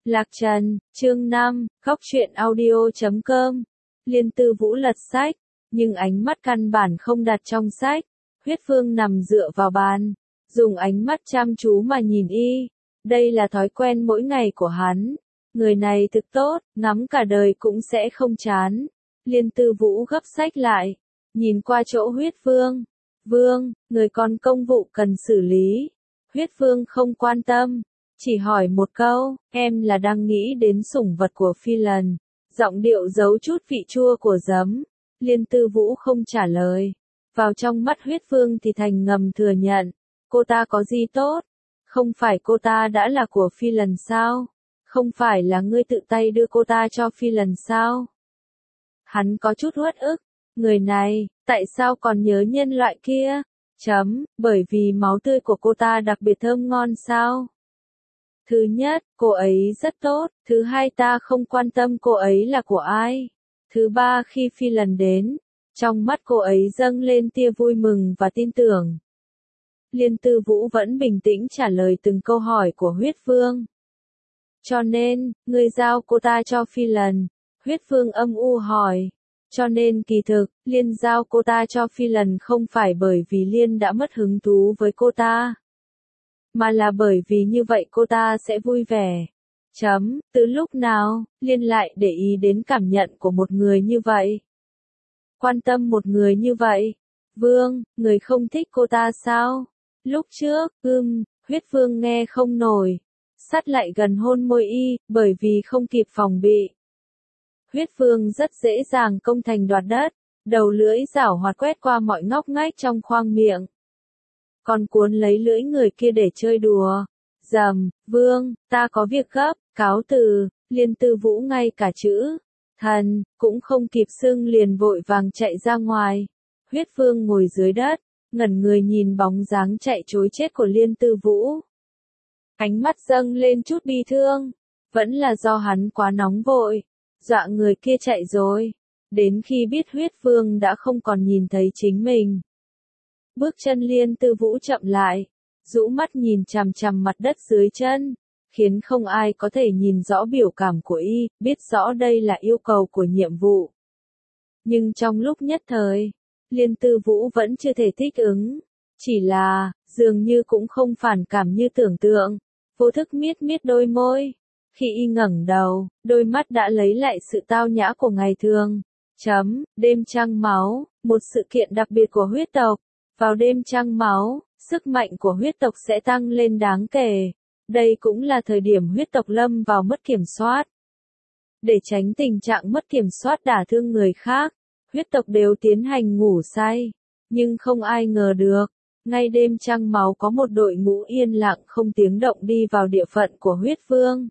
Lạc Trần, chương 5, Góc truyện audio.com. Liên Tư Vũ lật sách, nhưng ánh mắt căn bản không đặt trong sách. Huyết Phương nằm dựa vào bàn, dùng ánh mắt chăm chú mà nhìn y. Đây là thói quen mỗi ngày của hắn. Người này thực tốt, ngắm cả đời cũng sẽ không chán. Liên Tư Vũ gấp sách lại, nhìn qua chỗ Huyết Phương. Vương, người còn công vụ cần xử lý. Huyết Phương không quan tâm, chỉ hỏi một câu, em là đang nghĩ đến sủng vật của Phi Lần. Giọng điệu giấu chút vị chua của giấm. Liên Tư Vũ không trả lời. Vào trong mắt Huyết Phương thì thành ngầm thừa nhận. Cô ta có gì tốt? Không phải cô ta đã là của Phi Lần sao? Không phải là ngươi tự tay đưa cô ta cho Phi Lần sao? Hắn có chút uất ức. Người này, tại sao còn nhớ nhân loại kia? Bởi vì máu tươi của cô ta đặc biệt thơm ngon sao? Thứ nhất, cô ấy rất tốt. Thứ hai, ta không quan tâm cô ấy là của ai. Thứ ba, khi Phi Lần đến, trong mắt cô ấy dâng lên tia vui mừng và tin tưởng. Liên Tư Vũ vẫn bình tĩnh trả lời từng câu hỏi của Huyết Phương. Cho nên, ngươi giao cô ta cho Phi Lần. Huyết Phương âm u hỏi. Cho nên kỳ thực, Liên giao cô ta cho Phi Lần không phải bởi vì Liên đã mất hứng thú với cô ta, mà là bởi vì như vậy cô ta sẽ vui vẻ. Từ lúc nào, Liên lại để ý đến cảm nhận của một người như vậy? Quan tâm một người như vậy? Vương, người không thích cô ta sao? Lúc trước, Huyết Phương nghe không nổi. Sát lại gần hôn môi y, bởi vì không kịp phòng bị. Huyết Phương rất dễ dàng công thành đoạt đất, đầu lưỡi giảo hoạt quét qua mọi ngóc ngách trong khoang miệng. Còn cuốn lấy lưỡi người kia để chơi đùa. Vương, ta có việc gấp, cáo từ. Liên Tư Vũ ngay cả chữ thần cũng không kịp xưng liền vội vàng chạy ra ngoài. Huyết Phương ngồi dưới đất, ngẩn người nhìn bóng dáng chạy trối chết của Liên Tư Vũ. Ánh mắt dâng lên chút bi thương, vẫn là do hắn quá nóng vội, dọa người kia chạy rồi. Đến khi biết Huyết Phương đã không còn nhìn thấy chính mình, bước chân Liên Tư Vũ chậm lại, rũ mắt nhìn chằm chằm mặt đất dưới chân, khiến không ai có thể nhìn rõ biểu cảm của y, biết rõ đây là yêu cầu của nhiệm vụ. Nhưng trong lúc nhất thời, Liên Tư Vũ vẫn chưa thể thích ứng, chỉ là, dường như cũng không phản cảm như tưởng tượng, vô thức miết miết đôi môi. Khi y ngẩng đầu, đôi mắt đã lấy lại sự tao nhã của ngày thường. Đêm trăng máu, một sự kiện đặc biệt của huyết tộc. Vào đêm trăng máu, sức mạnh của huyết tộc sẽ tăng lên đáng kể. Đây cũng là thời điểm huyết tộc lâm vào mất kiểm soát. Để tránh tình trạng mất kiểm soát đả thương người khác, huyết tộc đều tiến hành ngủ say. Nhưng không ai ngờ được, ngay đêm trăng máu có một đội ngũ yên lặng không tiếng động đi vào địa phận của Huyết Vương.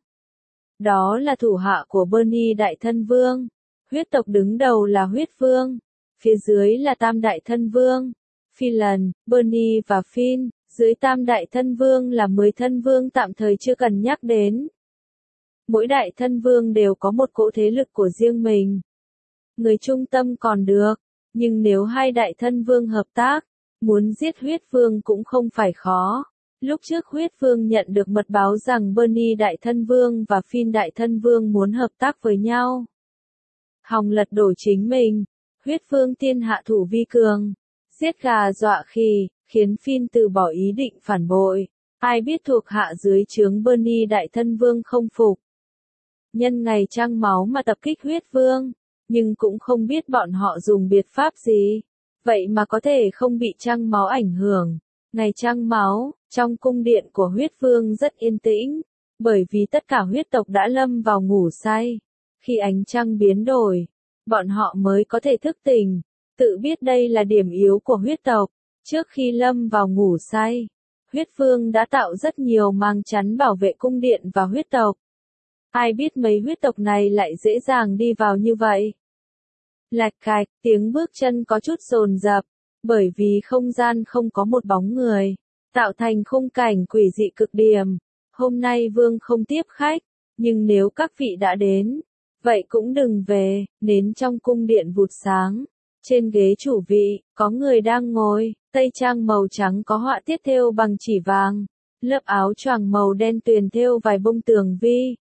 Đó là thủ hạ của Bernie Đại Thân Vương. Huyết tộc đứng đầu là Huyết Vương, phía dưới là Tam Đại Thân Vương, Phi Lần, Bernie và Finn, dưới Tam Đại Thân Vương là 10 thân vương tạm thời chưa cần nhắc đến. Mỗi đại thân vương đều có một cỗ thế lực của riêng mình. Người trung tâm còn được, nhưng nếu hai đại thân vương hợp tác, muốn giết Huyết Vương cũng không phải khó. Lúc trước Huyết Vương nhận được mật báo rằng Bernie Đại Thân Vương và Finn Đại Thân Vương muốn hợp tác với nhau. Hòng lật đổ chính mình, Huyết Vương tiên hạ thủ vi cường, giết gà dọa khỉ, khiến Finn từ bỏ ý định phản bội. Ai biết thuộc hạ dưới trướng Bernie Đại Thân Vương không phục, nhân ngày trăng máu mà tập kích Huyết Vương, nhưng cũng không biết bọn họ dùng biện pháp gì, vậy mà có thể không bị trăng máu ảnh hưởng. Ngày trăng máu, trong cung điện của Huyết Vương rất yên tĩnh, bởi vì tất cả huyết tộc đã lâm vào ngủ say. Khi ánh trăng biến đổi, bọn họ mới có thể thức tỉnh, tự biết đây là điểm yếu của huyết tộc. Trước khi lâm vào ngủ say, Huyết Vương đã tạo rất nhiều màng chắn bảo vệ cung điện và huyết tộc. Ai biết mấy huyết tộc này lại dễ dàng đi vào như vậy. Lạch cạch, tiếng bước chân có chút dồn dập, bởi vì không gian không có một bóng người, tạo thành khung cảnh quỷ dị cực điểm. Hôm nay Vương không tiếp khách, nhưng nếu các vị đã đến, vậy cũng đừng về. Nến trong cung điện vụt sáng. Trên ghế chủ vị, có người đang ngồi, tây trang màu trắng có họa tiết thêu bằng chỉ vàng, lớp áo choàng màu đen tuyền thêu vài bông tường vi,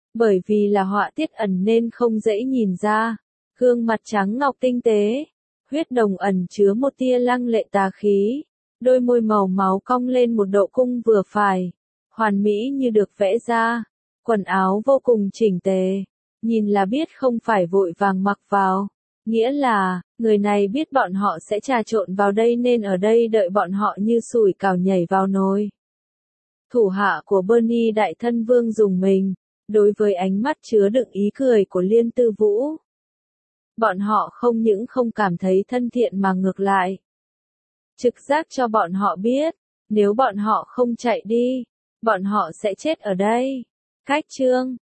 Bởi vì là họa tiết ẩn nên không dễ nhìn ra. Gương mặt trắng ngọc tinh tế, huyết đồng ẩn chứa một tia lăng lệ tà khí. Đôi môi màu máu cong lên một độ cung vừa phải, hoàn mỹ như được vẽ ra. Quần áo vô cùng chỉnh tề, nhìn là biết không phải vội vàng mặc vào. Nghĩa là, người này biết bọn họ sẽ trà trộn vào đây nên ở đây đợi bọn họ như sủi cảo nhảy vào nồi. Thủ hạ của Bernie đại thân vương dùng mình, đối với ánh mắt chứa đựng ý cười của Liên Tư Vũ. Bọn họ không những không cảm thấy thân thiện mà ngược lại. Trực giác cho bọn họ biết, nếu bọn họ không chạy đi, bọn họ sẽ chết ở đây. Cách chương